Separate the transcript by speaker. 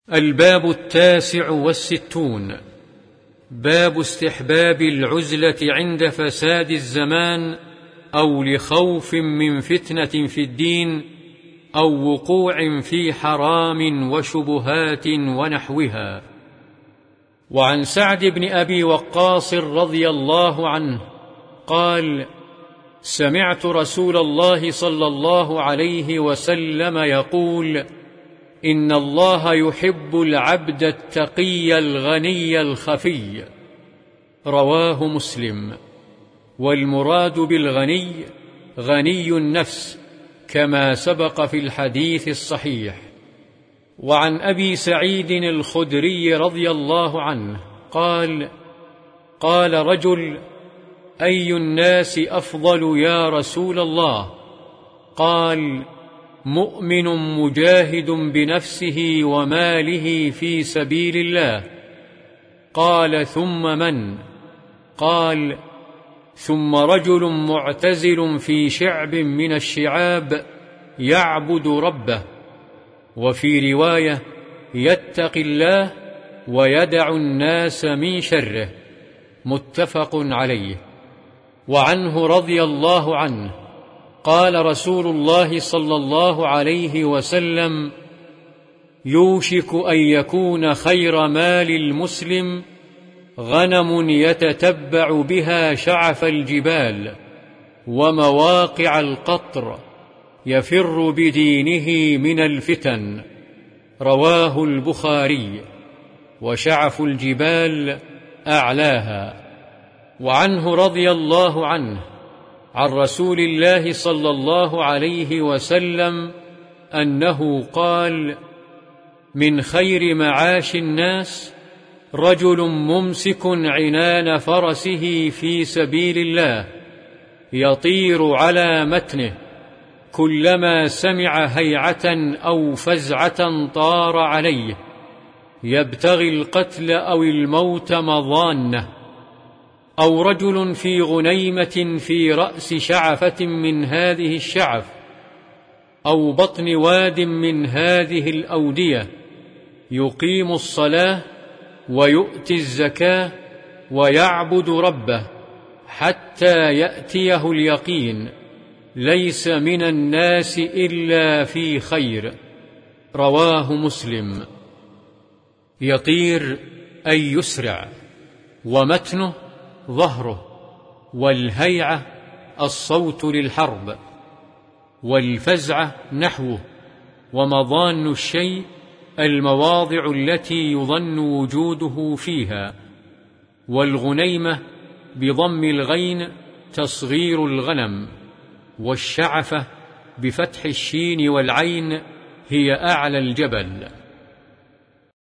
Speaker 1: الباب 69. باب استحباب العزلة عند فساد الزمان أو لخوف من فتنة في الدين أو وقوع في حرام وشبهات ونحوها. وعن سعد بن أبي وقاص رضي الله عنه قال: سمعت رسول الله صلى الله عليه وسلم يقول: إن الله يحب العبد التقي الغني الخفي. رواه مسلم. والمراد بالغني غني النفس كما سبق في الحديث الصحيح. وعن أبي سعيد الخدري رضي الله عنه قال: قال رجل: أي الناس أفضل يا رسول الله؟ قال: مؤمن مجاهد بنفسه وماله في سبيل الله. قال: ثم من؟ قال: ثم رجل معتزل في شعب من الشعاب يعبد ربه. وفي رواية: يتقي الله ويدع الناس من شره. متفق عليه. وعنه رضي الله عنه قال رسول الله صلى الله عليه وسلم: يوشك أن يكون خير مال المسلم غنم يتتبع بها شعف الجبال ومواقع القطر يفر بدينه من الفتن. رواه البخاري. وشعف الجبال أعلاها. وعنه رضي الله عنه عن رسول الله صلى الله عليه وسلم أنه قال: من خير معاش الناس رجل ممسك عنان فرسه في سبيل الله يطير على متنه، كلما سمع هيعة أو فزعة طار عليه، يبتغي القتل أو الموت مضانه. أو رجل في غنيمة في رأس شعفة من هذه الشعف، أو بطن واد من هذه الأودية، يقيم الصلاة ويؤتي الزكاة ويعبد ربه حتى يأتيه اليقين، ليس من الناس إلا في خير. رواه مسلم. يطير أي يسرع، ومتنه ظهره، والهيعة الصوت للحرب، والفزعة نحوه، ومضان الشيء المواضع التي يظن وجوده فيها. والغنيمة بضم الغين تصغير الغنم، والشعفة بفتح الشين والعين هي أعلى الجبل.